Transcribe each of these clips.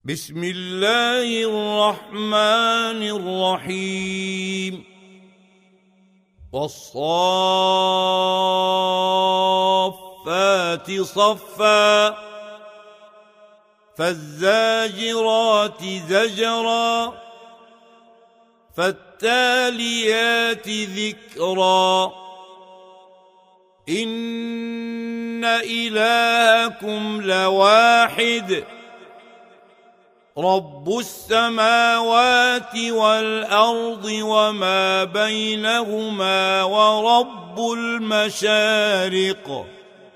بسم الله الرحمن الرحيم والصافات صفا فالزاجرات زجرا فالتاليات ذكرا إن إلهكم لواحد رب السماوات والأرض وما بينهما ورب المشارق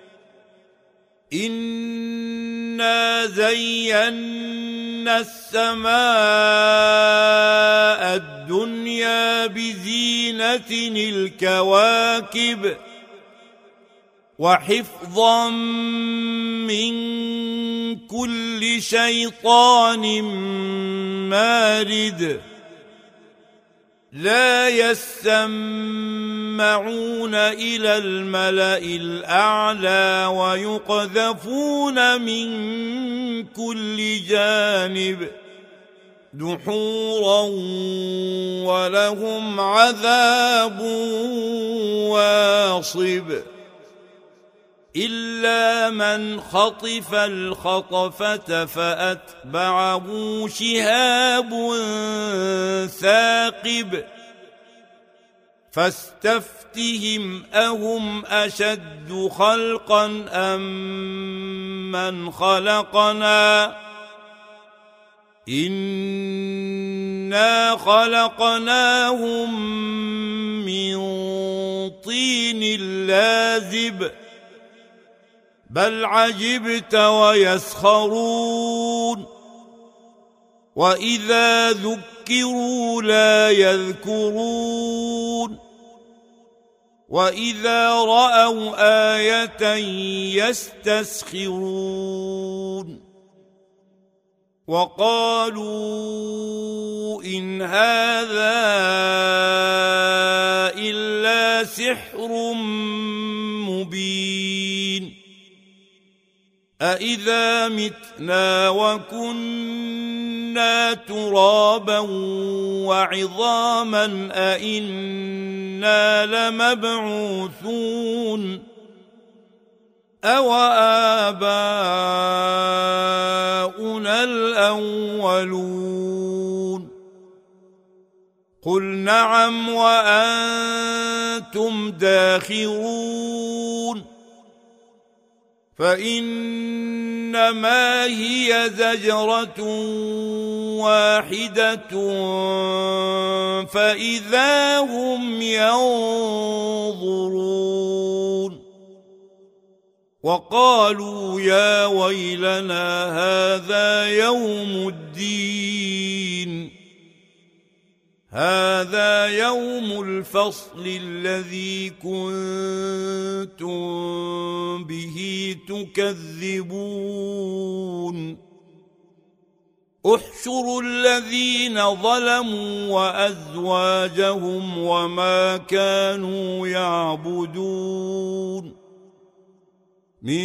إنا زينا السماء الدنيا بزينة الكواكب وحفظا من كل شيطان مارد لا يسمعون إلى الملأ الأعلى ويقذفون من كل جانب دحورا ولهم عذاب واصب إلا من خطف الخطفة فأتبعه شهاب ثاقب فاستفتهم أهم أشد خلقا أم من خلقنا إنا خلقناهم من طين لازب بل عجبت ويسخرون وإذا ذكروا لا يذكرون وإذا رأوا آية يستسخرون وقالوا إن هذا إلا سحر مبين أإذا متنا وكنا ترابا وعظاما أإنا لمبعوثون أو آباؤنا الأولون قل نعم وأنتم داخرون فإنما هي زجرة واحدة فإذا هم ينظرون وقالوا يا ويلنا هذا يوم الدين هذا يوم الفصل الذي كنتم به تكذبون احشروا الذين ظلموا وأزواجهم وما كانوا يعبدون من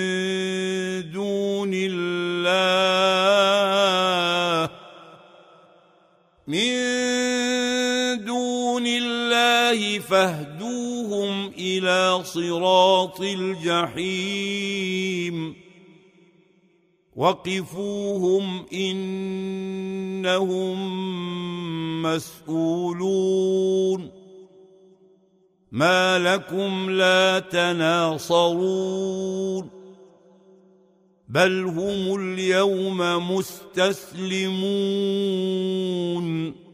دون الله فاهدوهم إلى صراط الجحيم وقفوهم إنهم مسؤولون ما لكم لا تناصرون بل هم اليوم مستسلمون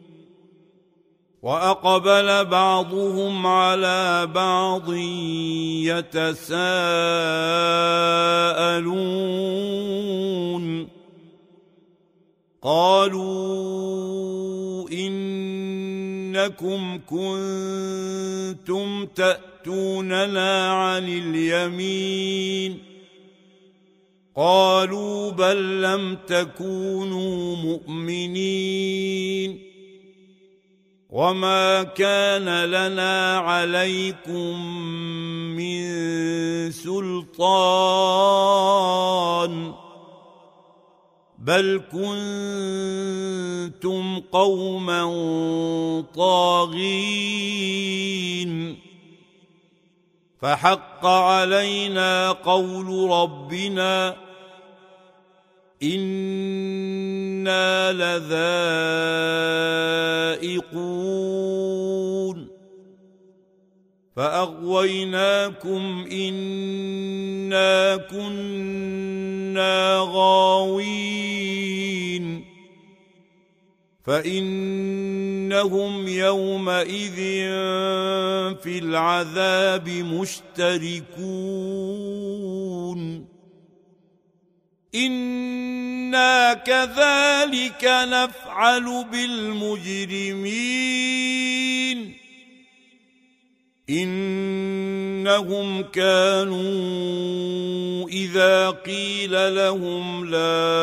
وأقبل بعضهم على بعض يتساءلون قالوا إنكم كنتم تأتوننا عن اليمين قالوا بل لم تكونوا مؤمنين وما كان لنا عليكم من سلطان بل كنتم قوما طاغين فحق علينا قول ربنا إنا لذائقون فأغويناكم إنا كنا غاوين فإنهم يومئذ في العذاب مشتركون إنا كذلك نفعل بالمجرمين إنهم كانوا إذا قيل لهم لا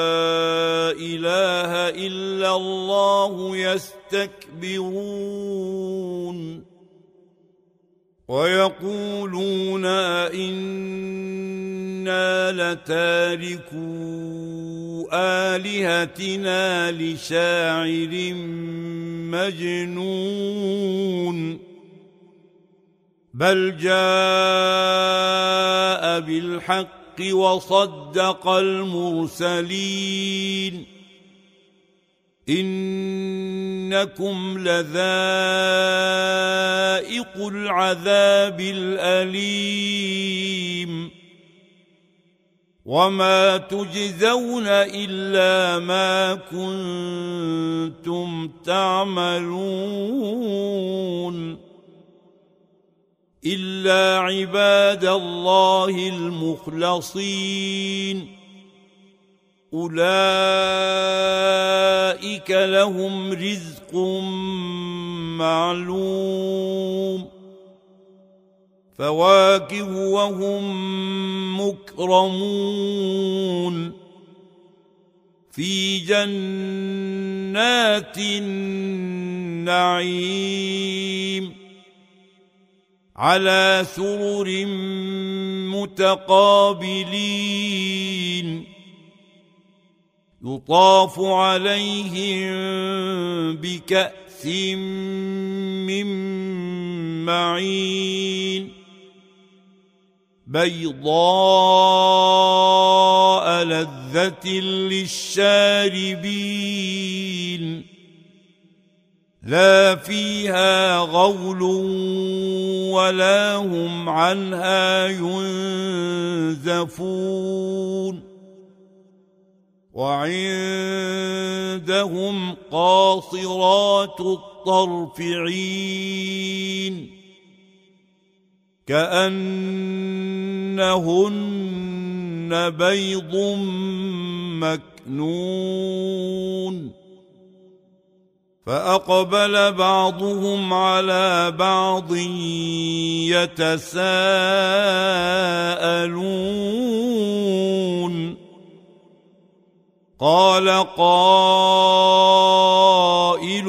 إله إلا الله يستكبرون ويقولون إنا لتاركو آلهتنا لشاعر مجنون بل جاء بالحق وصدق المرسلين إنكم لذائق العذاب الأليم وما تجزون إلا ما كنتم تعملون إلا عباد الله المخلصين أولئك لهم رزق معلوم فواكه وهم مكرمون في جنات النعيم على سرر متقابلين يطاف عليهم بكأس من معين بيضاء لذة للشاربين لا فيها غول ولا هم عنها ينزفون وعندهم قاصرات الطرف عين كأنهن بيض مكنون فأقبل بعضهم على بعض يتساءلون قال قائل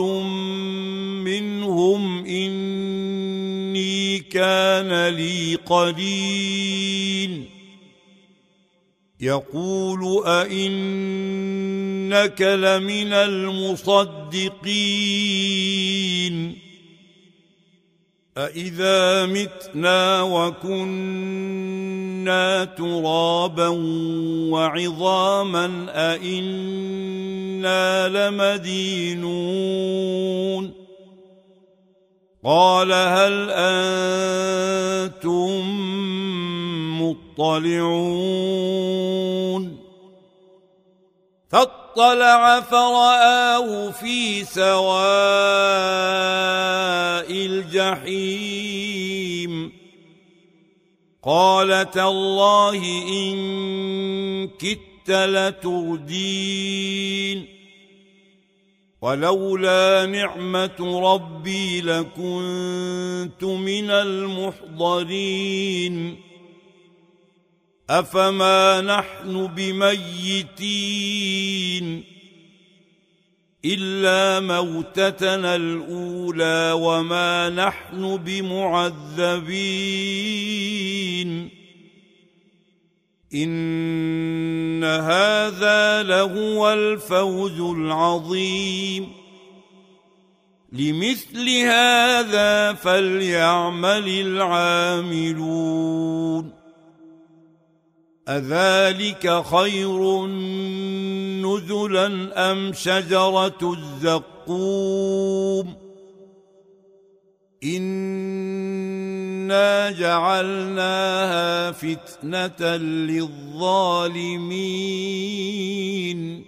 منهم إني كان لي قرين يقول أئنك لمن المصدقين أإذا متنا وكنا ترابا وعظاما أإنا لمدينون قال هل أنتم مطلعون فاطلع فرآه في سواء الجحيم قال تالله إن كدت لتردين ولولا نعمة ربي لكنت من المحضرين أفما نحن بميتين إلا موتتنا الأولى وما نحن بمعذبين إن هذا لهو الفوز العظيم لمثل هذا فليعمل العاملون أذلك خير نزلا أم شجرة الزقوم إنا جعلناها فتنة للظالمين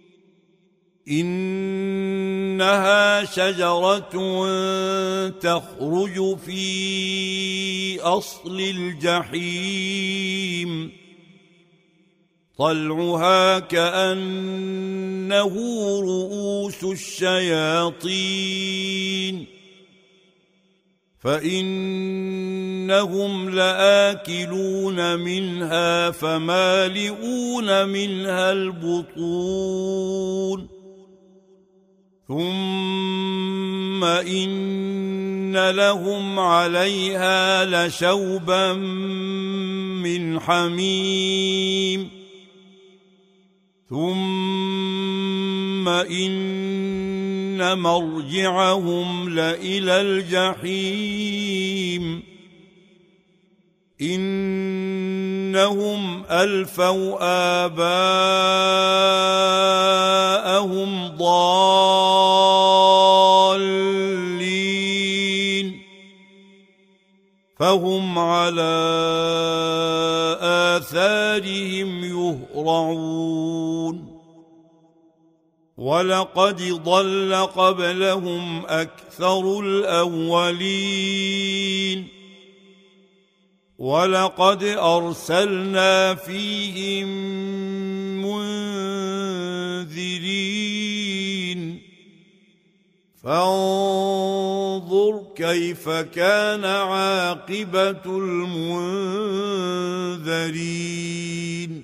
إنها شجرة تخرج في أصل الجحيم طلعها كأنه رؤوس الشياطين فإنهم لآكلون منها فمالئون منها البطون ثم إن لهم عليها لشوبا من حميم ثم إن مرجعهم لإلى الجحيم إنهم ألفوا آباءهم ضالين فهم على آثارهم يهرعون ولقد ضل قبلهم أكثر الأولين ولقد أرسلنا فيهم منذرين فانظر كيف كان عاقبة المنذرين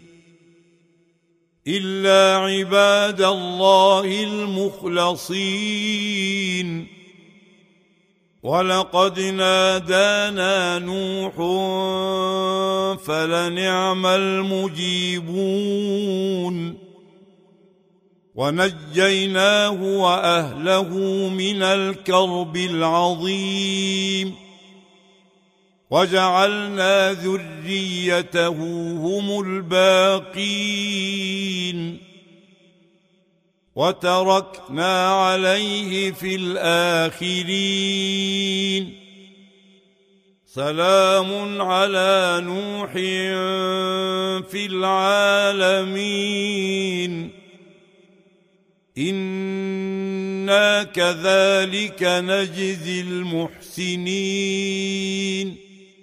إلا عباد الله المخلصين ولقد نادانا نوح فلنعم المجيبون ونجيناه وأهله من الكرب العظيم وجعلنا ذريته هم الباقين وتركنا عليه في الآخرين سلام على نوح في العالمين إنا كذلك نجزي المحسنين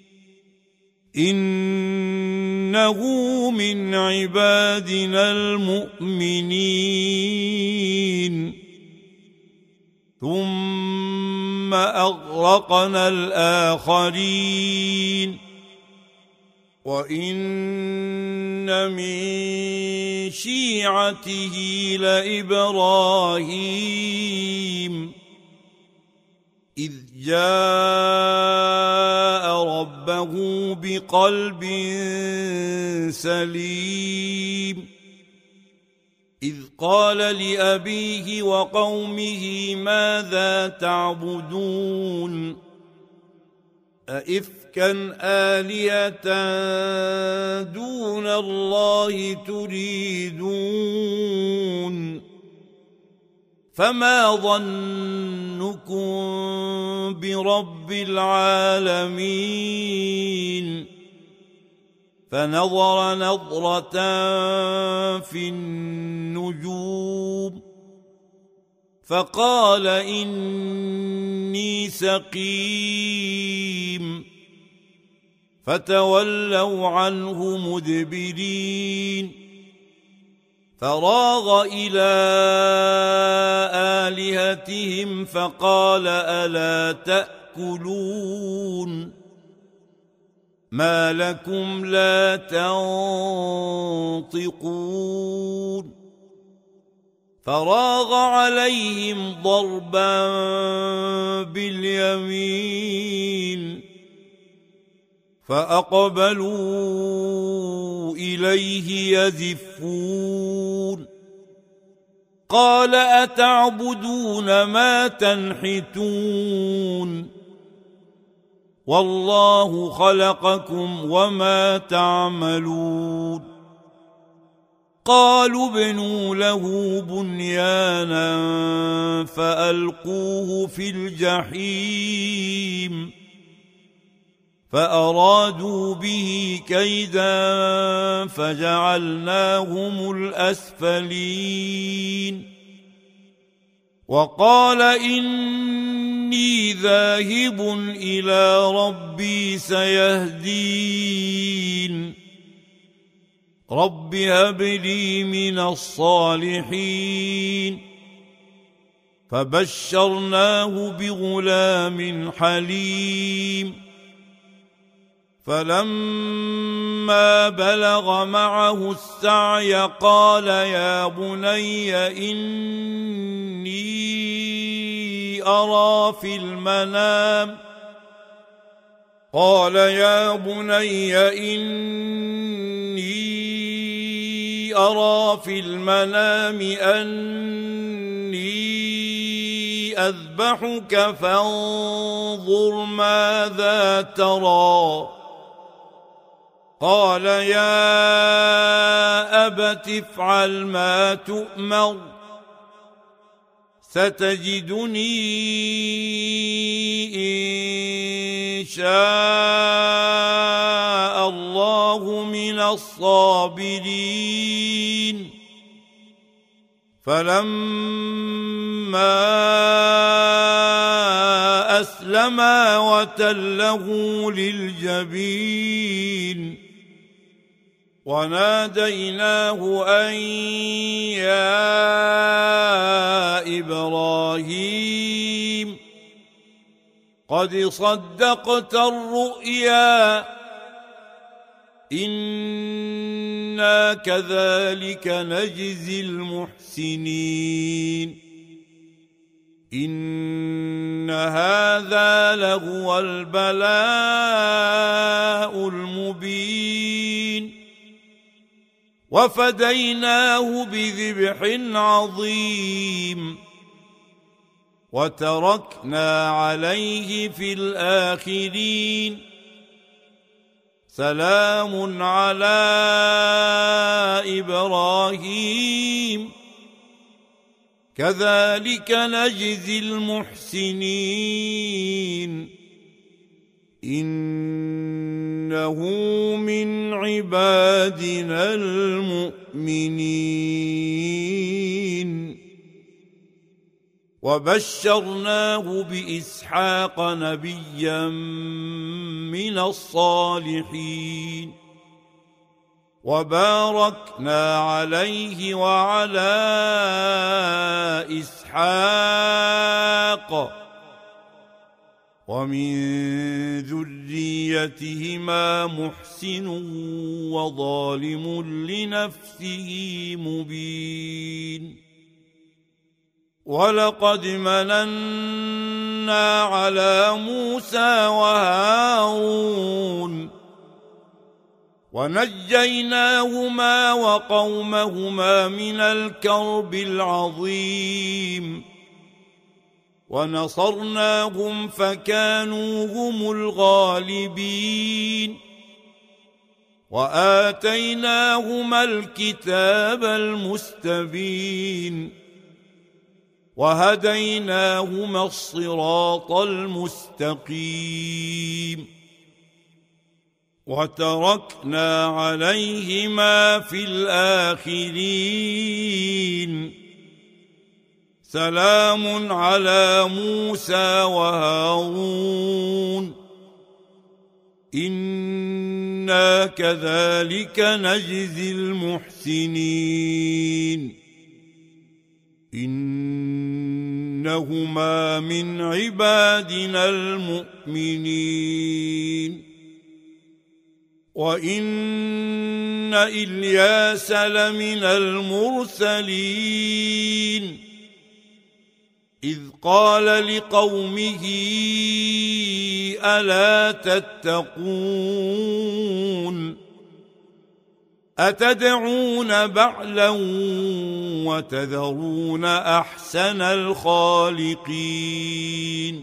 إنه من عبادنا المؤمنين ثم أغرقنا الآخرين وإن من شيعته لإبراهيم إذ جاء ربه بقلب سليم إذ قال لأبيه وقومه ماذا تعبدون أئفكا آلهة دون الله تريدون فما ظنكم برب العالمين فنظر نظرة في النجوم فقال إني سقيم فتولوا عنه مدبرين فراغ إلى آلهتهم فقال ألا تأكلون ما لكم لا تنطقون فراغ عليهم ضربا باليمين فأقبلوا إليه يزفون قال أتعبدون ما تنحتون والله خلقكم وما تعملون قالوا ابنوا له بنيانا فألقوه في الجحيم فأرادوا به كيدا فجعلناهم الأسفلين وقال إني ذاهب إلى ربي سيهدين رب هب لي من الصالحين فبشرناه بغلام حليم فلما بلغ معه السعي قال يا بني إني أرى في المنام أني أذبحك فانظر ماذا ترى قال يا أبت افعل ما تؤمر ستجدني إن شاء الله من الصابرين فلما أسلما وتله للجبين وناديناه أن يا إبراهيم قد صدقت الرؤيا إنا كذلك نجزي المحسنين إن هذا لهو البلاء المبين وفديناه بذبح عظيم وتركنا عليه في الآخرين سلام على إبراهيم كذلك نجزي المحسنين إنه من عبادنا المؤمنين وبشرناه بإسحاق نبيا من الصالحين وباركنا عليه وعلى إسحاق ومن ذريتهما محسن وظالم لنفسه مبين ولقد مننا على موسى وهارون ونجيناهما وقومهما من الكرب العظيم ونصرناهم فكانوا هم الغالبين وآتيناهما الكتاب المستبين وهديناهما الصراط المستقيم وتركنا عليهما في الآخرين سلام على موسى وهارون إنا كذلك نجزي المحسنين إنهما من عبادنا المؤمنين وإن إلياس لمن المرسلين إذ قال لقومه ألا تتقون أتدعون بعلا وتذرون أحسن الخالقين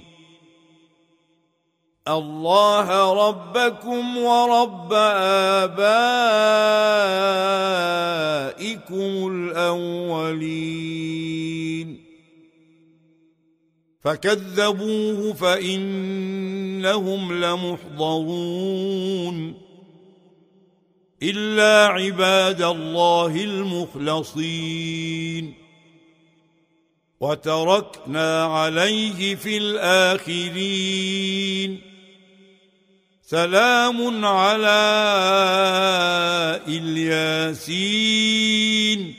الله ربكم ورب آبائكم الأولين فكذبوه فإنهم لمحضرون إلا عباد الله المخلصين وتركنا عليه في الآخرين سلام على الياسين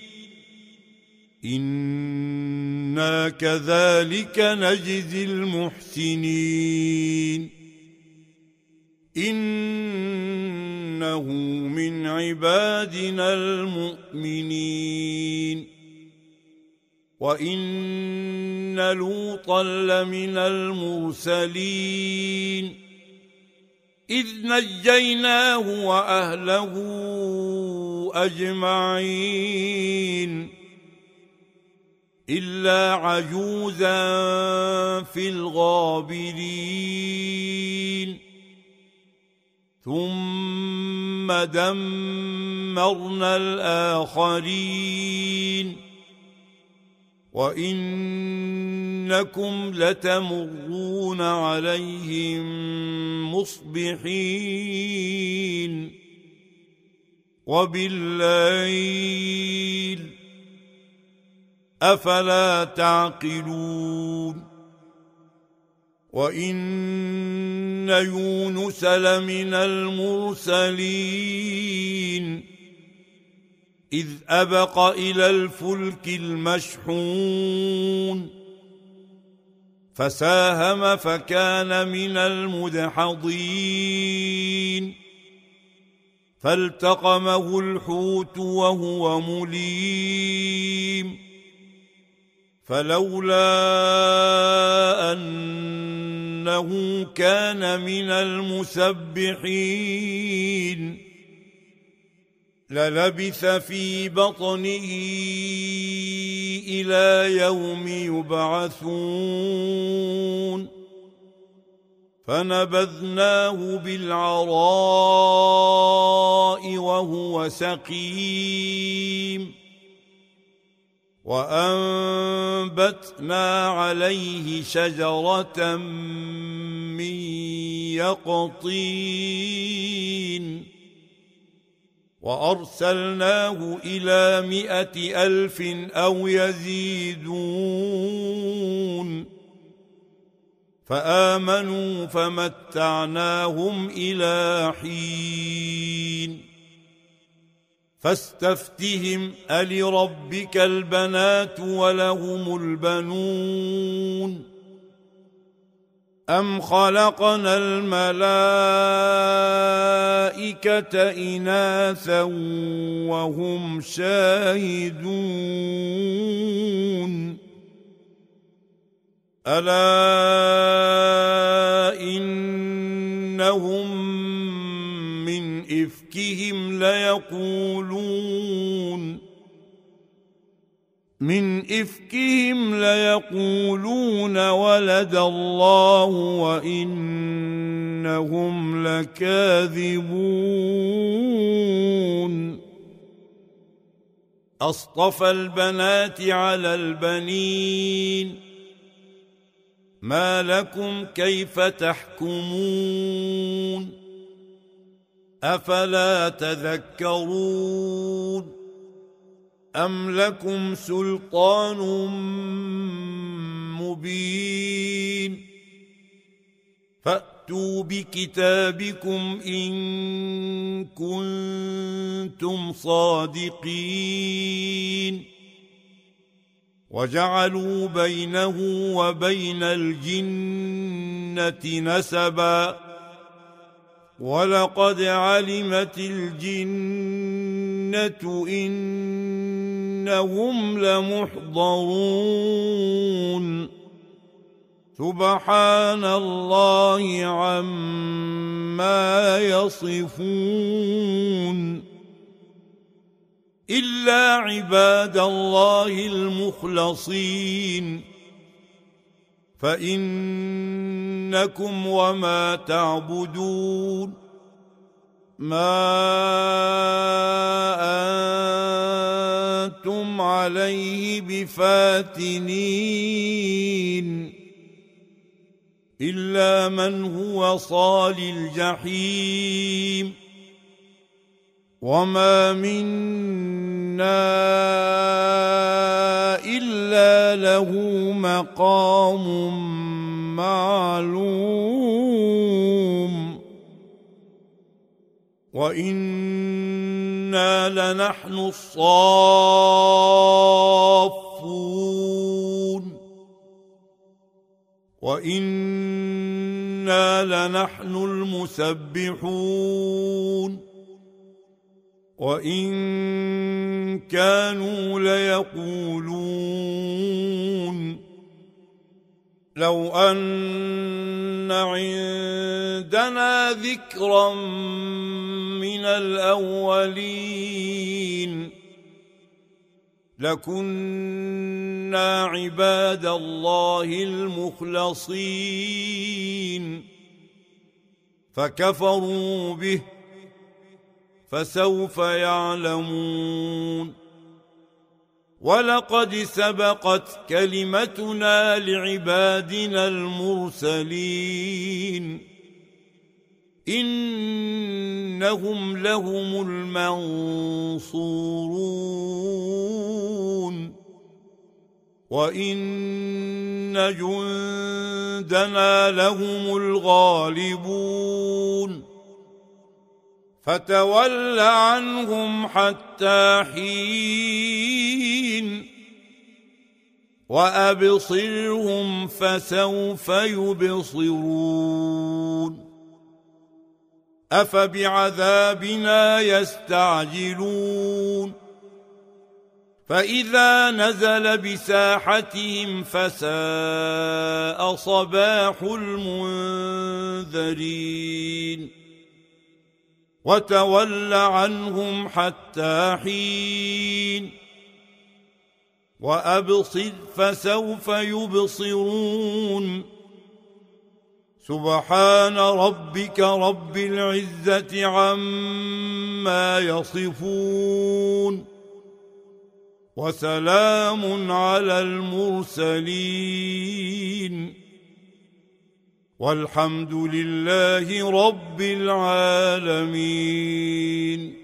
إنا كذلك نجزي المحسنين إنه من عبادنا المؤمنين وإن لوطا لمن المرسلين إذ نجيناه وأهله أجمعين إلا عجوزا في الغابرين ثم دمرنا الآخرين وإنكم لتمرون عليهم مصبحين وبالليل أفلا تعقلون وإن يونس لمن المرسلين إذ أبق إلى الفلك المشحون فساهم فكان من المدحضين فالتقمه الحوت وهو مليم فلولا أنه كان من المسبحين للبث في بطنه إلى يوم يبعثون فنبذناه بالعراء وهو سقيم وأنبتنا عليه شجرة من يقطين وأرسلناه إلى 100,000 أو يزيدون فآمنوا فمتعناهم إلى حين فاستفتهم ألربك البنات ولهم البنون أم خلقنا الملائكة إناثا وهم شاهدون ألا إنهم من إفكهم ليقولون ولد الله وإنهم لكاذبون أصطفى البنات على البنين ما لكم كيف تحكمون أفلا تذكرون أم لكم سلطان مبين فأتوا بكتابكم إن كنتم صادقين وجعلوا بينه وبين الجنة نسبا ولقد علمت الجنة إنهم لمحضرون سبحان الله عما يصفون إلا عباد الله المخلصين فإنكم وما تعبدون ما أنتم عليه بفاتنين إلا من هو صال الجحيم وما منا إلا له مقام معلوم وإنا لنحن الصافون وإنا لنحن المسبحون وإن كانوا ليقولون لو أن عندنا ذكرا من الأولين لكنا عباد الله المخلصين فكفروا به فسوف يعلمون ولقد سبقت كلمتنا لعبادنا المرسلين إنهم لهم المنصورون وإن جندنا لهم الغالبون فتول عنهم حتى حين وأبصرهم فسوف يبصرون أفبعذابنا يستعجلون فإذا نزل بساحتهم فساء صباح المنذرين وتول عنهم حتى حين وأبصر فسوف يبصرون سبحان ربك رب العزة عما يصفون وسلام على المرسلين والحمد لله رب العالمين.